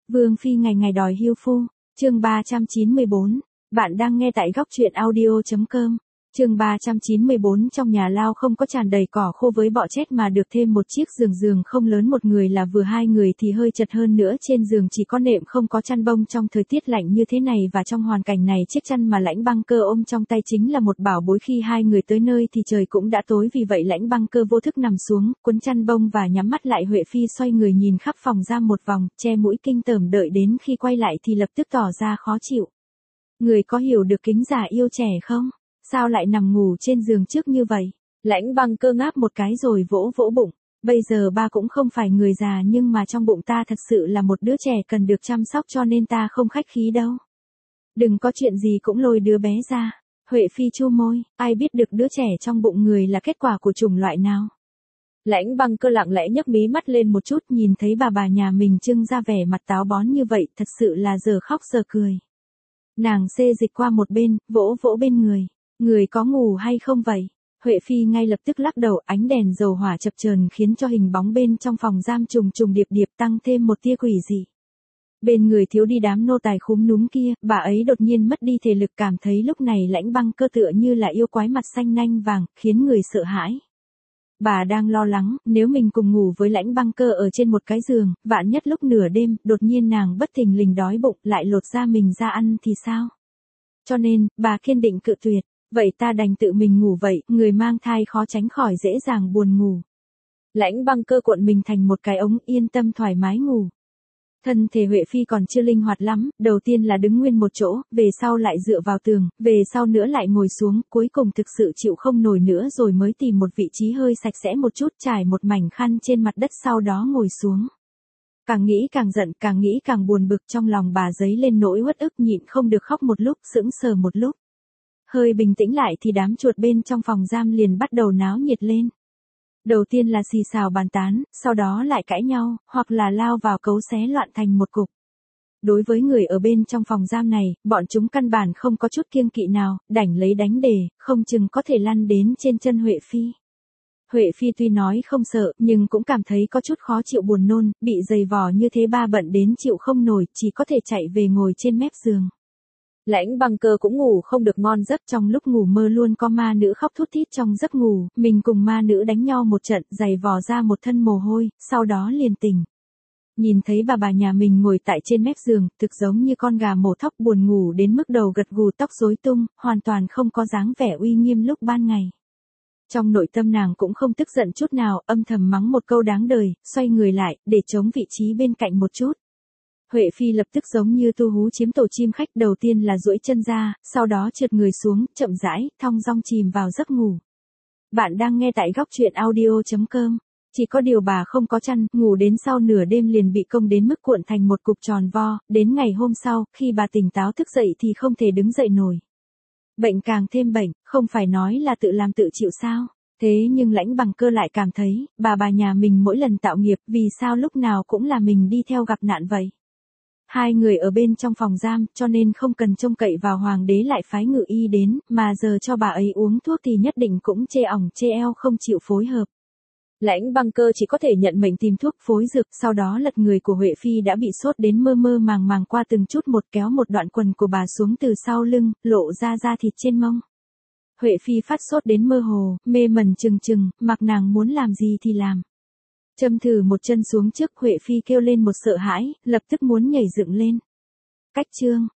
Vương phi ngày ngày đòi hưu phu, chương 394, bạn đang nghe tại góc truyện audio.com. Chương 394 trong nhà lao không có tràn đầy cỏ khô với bọ chết mà được thêm một chiếc giường không lớn một người là vừa hai người thì hơi chật hơn nữa trên giường chỉ có nệm không có chăn bông trong thời tiết lạnh như thế này và trong hoàn cảnh này chiếc chăn mà Lãnh Băng Cơ ôm trong tay chính là một bảo bối khi hai người tới nơi thì trời cũng đã tối vì vậy Lãnh Băng Cơ vô thức nằm xuống, cuốn chăn bông và nhắm mắt lại Huệ Phi xoay người nhìn khắp phòng giam một vòng, che mũi kinh tởm đợi đến khi quay lại thì lập tức tỏ ra khó chịu. Người có hiểu được kính già yêu trẻ không? Sao lại nằm ngủ trên giường trước như vậy? Lãnh Băng Cơ ngáp một cái rồi vỗ vỗ bụng. Bây giờ ba cũng không phải người già nhưng mà trong bụng ta thật sự là một đứa trẻ cần được chăm sóc cho nên ta không khách khí đâu. Đừng có chuyện gì cũng lôi đứa bé ra. Huệ Phi chu môi, ai biết được đứa trẻ trong bụng người là kết quả của chủng loại nào. Lãnh Băng Cơ lặng lẽ nhấc mí mắt lên một chút nhìn thấy bà nhà mình trưng ra vẻ mặt táo bón như vậy thật sự là giờ khóc giờ cười. Nàng xê dịch qua một bên, vỗ vỗ bên người. Người có ngủ hay không vậy? Huệ Phi ngay lập tức lắc đầu ánh đèn dầu hỏa chập chờn khiến cho hình bóng bên trong phòng giam trùng trùng điệp điệp tăng thêm một tia quỷ dị. Bên người thiếu đi đám nô tài khúm núm kia, bà ấy đột nhiên mất đi thể lực cảm thấy lúc này Lãnh Băng Cơ tựa như là yêu quái mặt xanh nanh vàng, khiến người sợ hãi. Bà đang lo lắng, nếu mình cùng ngủ với Lãnh Băng Cơ ở trên một cái giường, vạn nhất lúc nửa đêm, đột nhiên nàng bất thình lình đói bụng lại lột da mình ra ăn thì sao? Cho nên, bà kiên định cự tuyệt. Vậy ta đành tự mình ngủ vậy, người mang thai khó tránh khỏi dễ dàng buồn ngủ. Lãnh Băng Cơ cuộn mình thành một cái ống yên tâm thoải mái ngủ. Thân thể Huệ Phi còn chưa linh hoạt lắm, đầu tiên là đứng nguyên một chỗ, về sau lại dựa vào tường, về sau nữa lại ngồi xuống, cuối cùng thực sự chịu không nổi nữa rồi mới tìm một vị trí hơi sạch sẽ một chút trải một mảnh khăn trên mặt đất sau đó ngồi xuống. Càng nghĩ càng giận, càng nghĩ càng buồn bực trong lòng bà dấy lên nỗi uất ức nhịn không được khóc một lúc, sững sờ một lúc. Hơi bình tĩnh lại thì đám chuột bên trong phòng giam liền bắt đầu náo nhiệt lên. Đầu tiên là xì xào bàn tán, sau đó lại cãi nhau, hoặc là lao vào cấu xé loạn thành một cục. Đối với người ở bên trong phòng giam này, bọn chúng căn bản không có chút kiêng kỵ nào, đành lấy đánh đề, không chừng có thể lăn đến trên chân Huệ Phi. Huệ Phi tuy nói không sợ, nhưng cũng cảm thấy có chút khó chịu buồn nôn, bị dày vò như thế ba bận đến chịu không nổi, chỉ có thể chạy về ngồi trên mép giường. Lãnh Băng Cơ cũng ngủ không được ngon giấc trong lúc ngủ mơ luôn có ma nữ khóc thút thít trong giấc ngủ, mình cùng ma nữ đánh nhau một trận giày vò ra một thân mồ hôi, sau đó liền tỉnh. Nhìn thấy bà nhà mình ngồi tại trên mép giường, thực giống như con gà mổ thóc buồn ngủ đến mức đầu gật gù tóc rối tung, hoàn toàn không có dáng vẻ uy nghiêm lúc ban ngày. Trong nội tâm nàng cũng không tức giận chút nào, âm thầm mắng một câu đáng đời, xoay người lại, để chống vị trí bên cạnh một chút. Huệ Phi lập tức giống như tu hú chiếm tổ chim khách đầu tiên là duỗi chân ra, sau đó trượt người xuống, chậm rãi, thong dong chìm vào giấc ngủ. Bạn đang nghe tại góc truyện audio.com. Chỉ có điều bà không có chăn, ngủ đến sau nửa đêm liền bị công đến mức cuộn thành một cục tròn vo, đến ngày hôm sau, khi bà tỉnh táo thức dậy thì không thể đứng dậy nổi. Bệnh càng thêm bệnh, không phải nói là tự làm tự chịu sao? Thế nhưng Lãnh Băng Cơ lại cảm thấy, bà nhà mình mỗi lần tạo nghiệp vì sao lúc nào cũng là mình đi theo gặp nạn vậy? Hai người ở bên trong phòng giam, cho nên không cần trông cậy vào hoàng đế lại phái ngự y đến, mà giờ cho bà ấy uống thuốc thì nhất định cũng chê ỏng chê eo không chịu phối hợp. Lãnh Băng Cơ chỉ có thể nhận mệnh tìm thuốc phối dược, sau đó lật người của Huệ Phi đã bị sốt đến mơ mơ màng màng qua từng chút một kéo một đoạn quần của bà xuống từ sau lưng, lộ ra da thịt trên mông. Huệ Phi phát sốt đến mơ hồ, mê mẩn chừng chừng, mặc nàng muốn làm gì thì làm. Châm thử một chân xuống trước Huệ Phi kêu lên một sợ hãi, lập tức muốn nhảy dựng lên. Cách chương